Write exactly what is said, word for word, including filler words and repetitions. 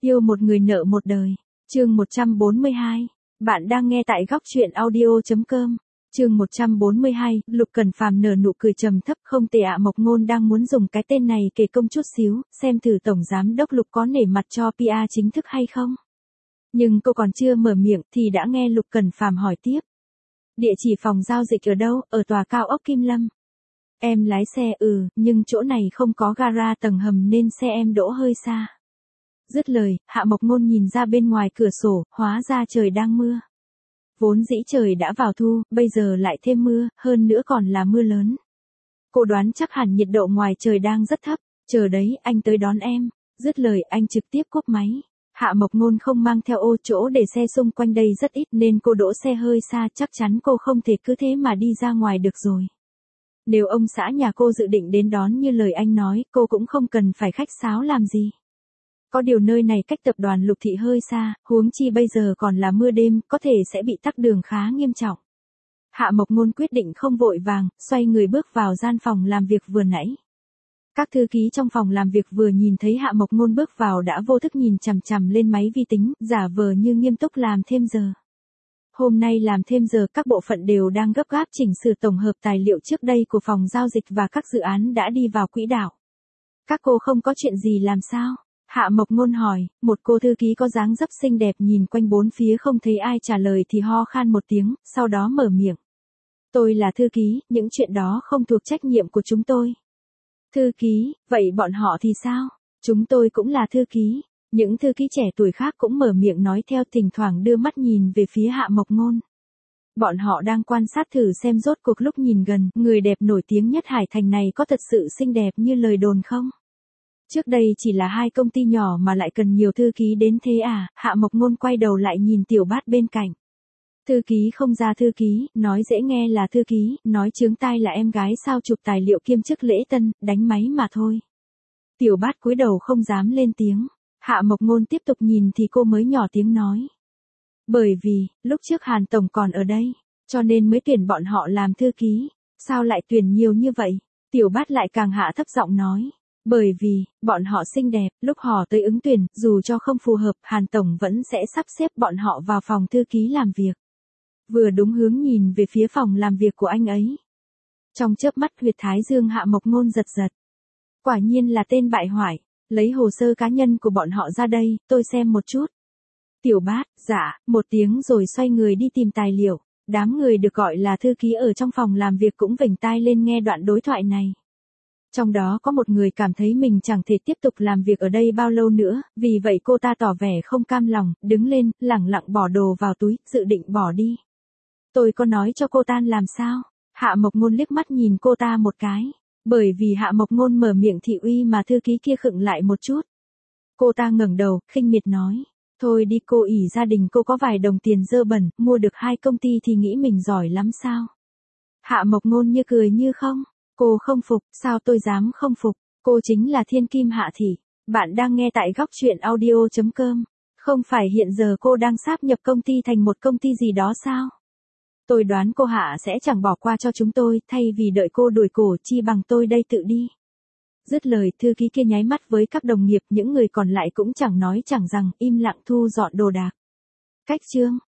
Yêu một người nợ một đời. Chương một trăm bốn mươi hai. Bạn đang nghe tại góc truyện audio chấm com. Chương một trăm bốn mươi hai, Lục Cẩn Phàm nở nụ cười trầm thấp, không tệ ạ. Mộc Ngôn đang muốn dùng cái tên này kể công chút xíu, xem thử tổng giám đốc Lục có nể mặt cho pê e chính thức hay không. Nhưng cô còn chưa mở miệng thì đã nghe Lục Cẩn Phàm hỏi tiếp. Địa chỉ phòng giao dịch ở đâu? Ở tòa cao ốc Kim Lâm. Em lái xe, ừ, nhưng chỗ này không có gara tầng hầm nên xe em đỗ hơi xa. Dứt lời, Hạ Mộc Ngôn nhìn ra bên ngoài cửa sổ, hóa ra trời đang mưa. Vốn dĩ trời đã vào thu, bây giờ lại thêm mưa, hơn nữa còn là mưa lớn. Cô đoán chắc hẳn nhiệt độ ngoài trời đang rất thấp. Chờ đấy, anh tới đón em. Dứt lời, anh trực tiếp cúp máy. Hạ Mộc Ngôn không mang theo ô, chỗ để xe xung quanh đây rất ít nên cô đỗ xe hơi xa, chắc chắn cô không thể cứ thế mà đi ra ngoài được rồi. Nếu ông xã nhà cô dự định đến đón như lời anh nói, cô cũng không cần phải khách sáo làm gì. Có điều nơi này cách tập đoàn Lục Thị hơi xa, huống chi bây giờ còn là mưa đêm, có thể sẽ bị tắc đường khá nghiêm trọng. Hạ Mộc Ngôn quyết định không vội vàng, xoay người bước vào gian phòng làm việc vừa nãy. Các thư ký trong phòng làm việc vừa nhìn thấy Hạ Mộc Ngôn bước vào đã vô thức nhìn chằm chằm lên máy vi tính, giả vờ như nghiêm túc làm thêm giờ. Hôm nay làm thêm giờ, các bộ phận đều đang gấp gáp chỉnh sửa tổng hợp tài liệu trước đây của phòng giao dịch và các dự án đã đi vào quỹ đạo. Các cô không có chuyện gì làm sao? Hạ Mộc Ngôn hỏi. Một cô thư ký có dáng dấp xinh đẹp nhìn quanh bốn phía không thấy ai trả lời thì ho khan một tiếng, sau đó mở miệng. Tôi là thư ký, những chuyện đó không thuộc trách nhiệm của chúng tôi. Thư ký, vậy bọn họ thì sao? Chúng tôi cũng là thư ký. Những thư ký trẻ tuổi khác cũng mở miệng nói theo, thỉnh thoảng đưa mắt nhìn về phía Hạ Mộc Ngôn. Bọn họ đang quan sát thử xem rốt cuộc lúc nhìn gần, người đẹp nổi tiếng nhất Hải Thành này có thật sự xinh đẹp như lời đồn không? Trước đây chỉ là hai công ty nhỏ mà lại cần nhiều thư ký đến thế à? Hạ Mộc Ngôn quay đầu lại nhìn Tiểu Bát bên cạnh. Thư ký không ra thư ký, nói dễ nghe là thư ký, nói chướng tai là em gái sao chụp tài liệu kiêm chức lễ tân, đánh máy mà thôi. Tiểu Bát cúi đầu không dám lên tiếng. Hạ Mộc Ngôn tiếp tục nhìn thì cô mới nhỏ tiếng nói. Bởi vì, lúc trước Hàn Tổng còn ở đây, cho nên mới tuyển bọn họ làm thư ký. Sao lại tuyển nhiều như vậy? Tiểu Bát lại càng hạ thấp giọng nói. Bởi vì, bọn họ xinh đẹp, lúc họ tới ứng tuyển, dù cho không phù hợp, Hàn Tổng vẫn sẽ sắp xếp bọn họ vào phòng thư ký làm việc. Vừa đúng hướng nhìn về phía phòng làm việc của anh ấy. Trong chớp mắt huyệt thái dương Hạ Mộc Ngôn giật giật. Quả nhiên là tên bại hoại. Lấy hồ sơ cá nhân của bọn họ ra đây, tôi xem một chút. Tiểu Bát, dạ, một tiếng rồi xoay người đi tìm tài liệu. Đám người được gọi là thư ký ở trong phòng làm việc cũng vểnh tai lên nghe đoạn đối thoại này. Trong đó có một người cảm thấy mình chẳng thể tiếp tục làm việc ở đây bao lâu nữa, vì vậy cô ta tỏ vẻ không cam lòng, đứng lên, lẳng lặng bỏ đồ vào túi, dự định bỏ đi. Tôi có nói cho cô tan làm sao? Hạ Mộc Ngôn liếc mắt nhìn cô ta một cái. Bởi vì Hạ Mộc Ngôn mở miệng thị uy mà thư ký kia khựng lại một chút. Cô ta ngẩng đầu, khinh miệt nói. Thôi đi, cô ỷ gia đình cô có vài đồng tiền dơ bẩn, mua được hai công ty thì nghĩ mình giỏi lắm sao? Hạ Mộc Ngôn như cười như không. Cô không phục, sao tôi dám không phục? Cô chính là thiên kim Hạ Thị. Bạn đang nghe tại góc truyện audio chấm com. Không phải hiện giờ cô đang sáp nhập công ty thành một công ty gì đó sao? Tôi đoán cô Hạ sẽ chẳng bỏ qua cho chúng tôi, thay vì đợi cô đuổi cổ chi bằng tôi đây tự đi. Dứt lời, thư ký kia nháy mắt với các đồng nghiệp, những người còn lại cũng chẳng nói chẳng rằng, im lặng thu dọn đồ đạc. Cách chương.